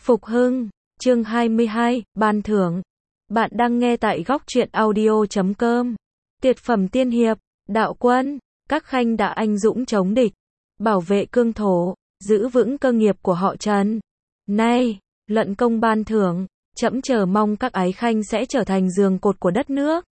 Phục hưng, chương 22, ban thưởng. Bạn đang nghe tại góc truyện audio.com. Tuyệt phẩm tiên hiệp, đạo quân, các khanh đã anh dũng chống địch, bảo vệ cương thổ, giữ vững cơ nghiệp của họ Trần. Nay, luận công ban thưởng, trẫm chờ mong các ái khanh sẽ trở thành giường cột của đất nước.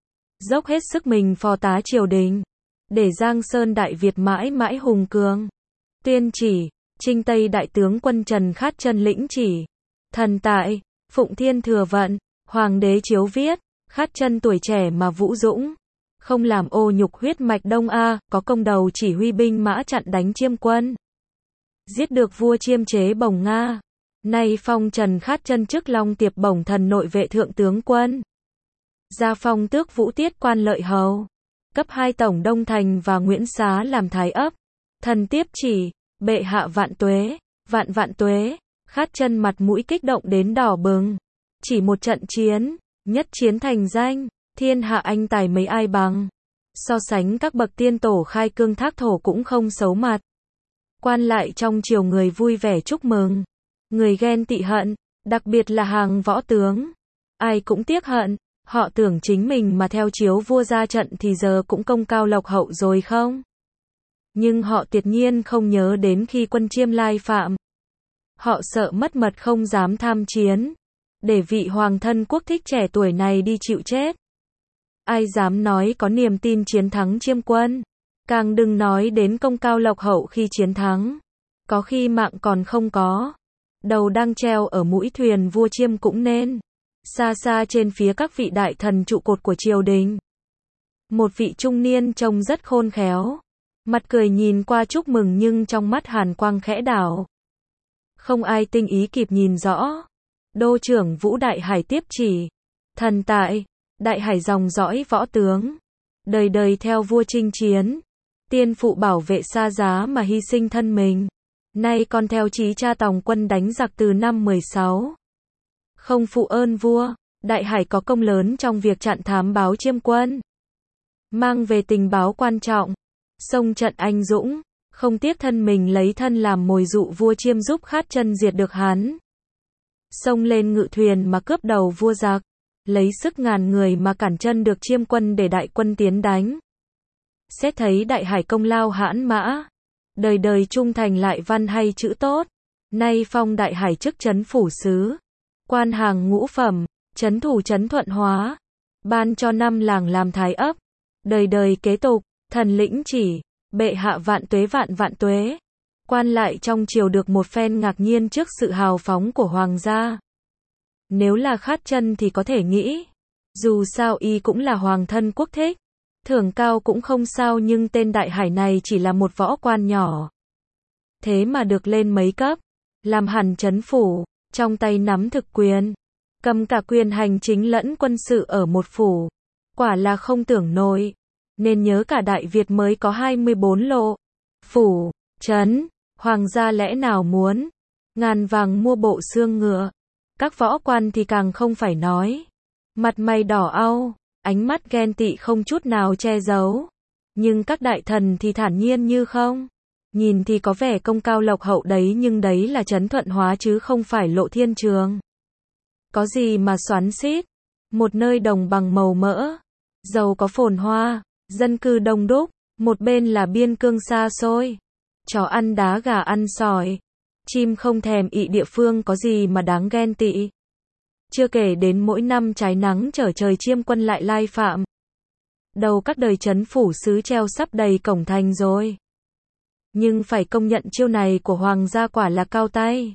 Dốc hết sức mình phò tá triều đình, để Giang Sơn Đại Việt mãi mãi hùng cường. Tuyên chỉ, Trinh Tây Đại tướng quân Trần Khát Chân lĩnh chỉ. Thần tại, Phụng Thiên thừa vận, Hoàng đế chiếu viết, Khát Chân tuổi trẻ mà vũ dũng, không làm ô nhục huyết mạch Đông A, có công đầu chỉ huy binh mã chặn đánh Chiêm quân. Giết được vua Chiêm chế Bồng Nga. Nay phong Trần Khát Chân chức Long Tiệp Bổng Thần nội vệ thượng tướng quân. Gia phong tước Vũ Tiết quan lợi hầu. Cấp 2 Tổng Đông Thành và Nguyễn Xá làm thái ấp. Thần tiếp chỉ, bệ hạ vạn tuế, vạn vạn tuế. Khát Chân mặt mũi kích động đến đỏ bừng. Chỉ một trận chiến, nhất chiến thành danh, thiên hạ anh tài mấy ai bằng. So sánh các bậc tiên tổ khai cương thác thổ cũng không xấu mặt. Quan lại trong triều người vui vẻ chúc mừng, người ghen tị hận, đặc biệt là hàng võ tướng. Ai cũng tiếc hận, họ tưởng chính mình mà theo chiếu vua ra trận thì giờ cũng công cao lộc hậu rồi không? Nhưng họ tuyệt nhiên không nhớ đến khi quân Chiêm lai phạm. Họ sợ mất mật không dám tham chiến, để vị hoàng thân quốc thích trẻ tuổi này đi chịu chết. Ai dám nói có niềm tin chiến thắng Chiêm quân, càng đừng nói đến công cao lộc hậu khi chiến thắng. Có khi mạng còn không có, đầu đang treo ở mũi thuyền vua Chiêm cũng nên. Xa xa trên phía các vị đại thần trụ cột của triều đình, một vị trung niên trông rất khôn khéo, mặt cười nhìn qua chúc mừng nhưng trong mắt hàn quang khẽ đảo. Không ai tinh ý kịp nhìn rõ. Đô trưởng Vũ Đại Hải tiếp chỉ, thần tại, Đại Hải dòng dõi võ tướng, đời đời theo vua chinh chiến, tiên phụ bảo vệ xa giá mà hy sinh thân mình. Nay còn theo chí cha tòng quân đánh giặc từ năm 16. Không phụ ơn vua, Đại Hải có công lớn trong việc chặn thám báo Chiêm quân, mang về tình báo quan trọng, xông trận anh dũng, không tiếc thân mình lấy thân làm mồi dụ vua Chiêm giúp Khát Chân diệt được hắn. Xông lên ngự thuyền mà cướp đầu vua giặc, lấy sức ngàn người mà cản chân được Chiêm quân để đại quân tiến đánh. Xét thấy Đại Hải công lao hãn mã, đời đời trung thành lại văn hay chữ tốt, nay phong Đại Hải chức trấn phủ sứ, quan hàng ngũ phẩm, trấn thủ trấn Thuận Hóa, ban cho 5 làng làm thái ấp, đời đời kế tục, thần lĩnh chỉ, bệ hạ vạn tuế vạn vạn tuế. Quan lại trong triều được một phen ngạc nhiên trước sự hào phóng của hoàng gia. Nếu là Khát Chân thì có thể nghĩ, dù sao y cũng là hoàng thân quốc thích, thưởng cao cũng không sao, nhưng tên Đại Hải này chỉ là một võ quan nhỏ. Thế mà được lên mấy cấp, làm hẳn trấn phủ, trong tay nắm thực quyền, cầm cả quyền hành chính lẫn quân sự ở một phủ. Quả là không tưởng nổi, nên nhớ cả Đại Việt mới có 24 lộ, phủ, trấn. Hoàng gia lẽ nào muốn ngàn vàng mua bộ xương ngựa. Các võ quan thì càng không phải nói, mặt mày đỏ au, ánh mắt ghen tị không chút nào che giấu. Nhưng các đại thần thì thản nhiên như không. Nhìn thì có vẻ công cao lộc hậu đấy, nhưng đấy là trấn Thuận Hóa chứ không phải Lộ Thiên Trường. Có gì mà xoắn xít, một nơi đồng bằng màu mỡ, giàu có phồn hoa, dân cư đông đúc, một bên là biên cương xa xôi, chó ăn đá gà ăn sỏi, chim không thèm ị, địa phương có gì mà đáng ghen tị. Chưa kể đến mỗi năm trái nắng trở trời Chiêm quân lại lai phạm. Đầu các đời trấn phủ sứ treo sắp đầy cổng thành rồi. Nhưng phải công nhận chiêu này của hoàng gia quả là cao tay.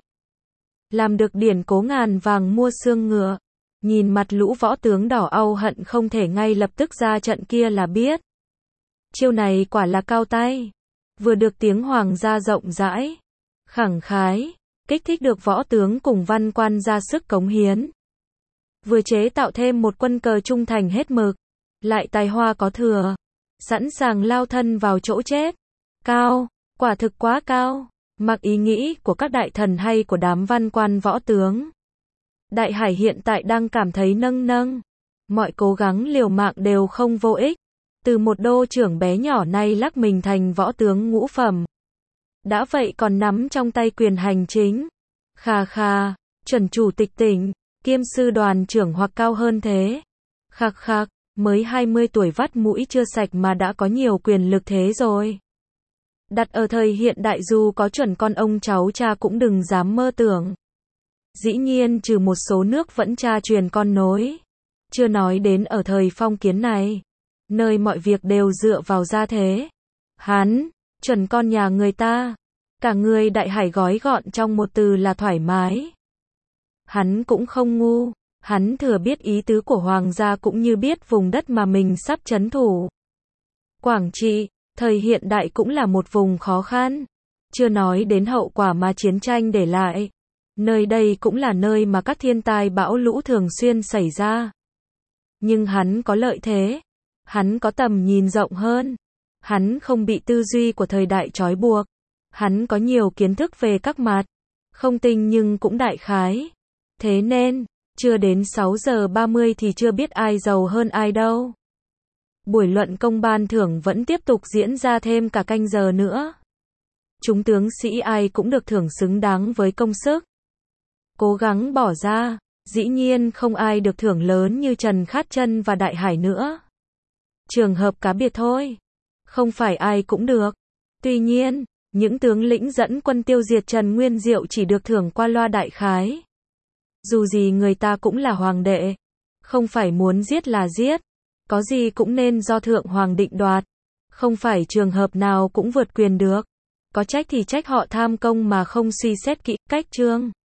Làm được điển cố ngàn vàng mua xương ngựa. Nhìn mặt lũ võ tướng đỏ au hận không thể ngay lập tức ra trận kia là biết. Chiêu này quả là cao tay. Vừa được tiếng hoàng gia rộng rãi, khẳng khái, kích thích được võ tướng cùng văn quan ra sức cống hiến. Vừa chế tạo thêm một quân cờ trung thành hết mực, lại tài hoa có thừa, sẵn sàng lao thân vào chỗ chết. Cao, quả thực quá cao, mặc ý nghĩ của các đại thần hay của đám văn quan võ tướng. Đại Hải hiện tại đang cảm thấy nâng nâng, mọi cố gắng liều mạng đều không vô ích. Từ một đô trưởng bé nhỏ nay lắc mình thành võ tướng ngũ phẩm. Đã vậy còn nắm trong tay quyền hành chính. Khà khà, chuẩn chủ tịch tỉnh, kiêm sư đoàn trưởng hoặc cao hơn thế. Khạc khạc, mới 20 tuổi vắt mũi chưa sạch mà đã có nhiều quyền lực thế rồi. Đặt ở thời hiện đại dù có chuẩn con ông cháu cha cũng đừng dám mơ tưởng. Dĩ nhiên trừ một số nước vẫn cha truyền con nối. Chưa nói đến ở thời phong kiến này, nơi mọi việc đều dựa vào gia thế. Hắn, chuẩn con nhà người ta, cả người đại hải gói gọn trong một từ là thoải mái. Hắn cũng không ngu, hắn thừa biết ý tứ của hoàng gia cũng như biết vùng đất mà mình sắp trấn thủ. Quảng Trị, thời hiện đại cũng là một vùng khó khăn, chưa nói đến hậu quả mà chiến tranh để lại. Nơi đây cũng là nơi mà các thiên tai bão lũ thường xuyên xảy ra. Nhưng hắn có lợi thế, hắn có tầm nhìn rộng hơn, hắn không bị tư duy của thời đại trói buộc, hắn có nhiều kiến thức về các mặt, không tinh nhưng cũng đại khái. Thế nên, chưa đến 6 giờ 30 thì chưa biết ai giàu hơn ai đâu. Buổi luận công ban thưởng vẫn tiếp tục diễn ra thêm cả canh giờ nữa. Chúng tướng sĩ ai cũng được thưởng xứng đáng với công sức cố gắng bỏ ra, dĩ nhiên không ai được thưởng lớn như Trần Khát Chân và Đại Hải nữa. Trường hợp cá biệt thôi, không phải ai cũng được. Tuy nhiên, những tướng lĩnh dẫn quân tiêu diệt Trần Nguyên Diệu chỉ được thưởng qua loa đại khái. Dù gì người ta cũng là hoàng đệ, không phải muốn giết là giết, có gì cũng nên do thượng hoàng định đoạt, không phải trường hợp nào cũng vượt quyền được. Có trách thì trách họ tham công mà không suy xét kỹ cách chương.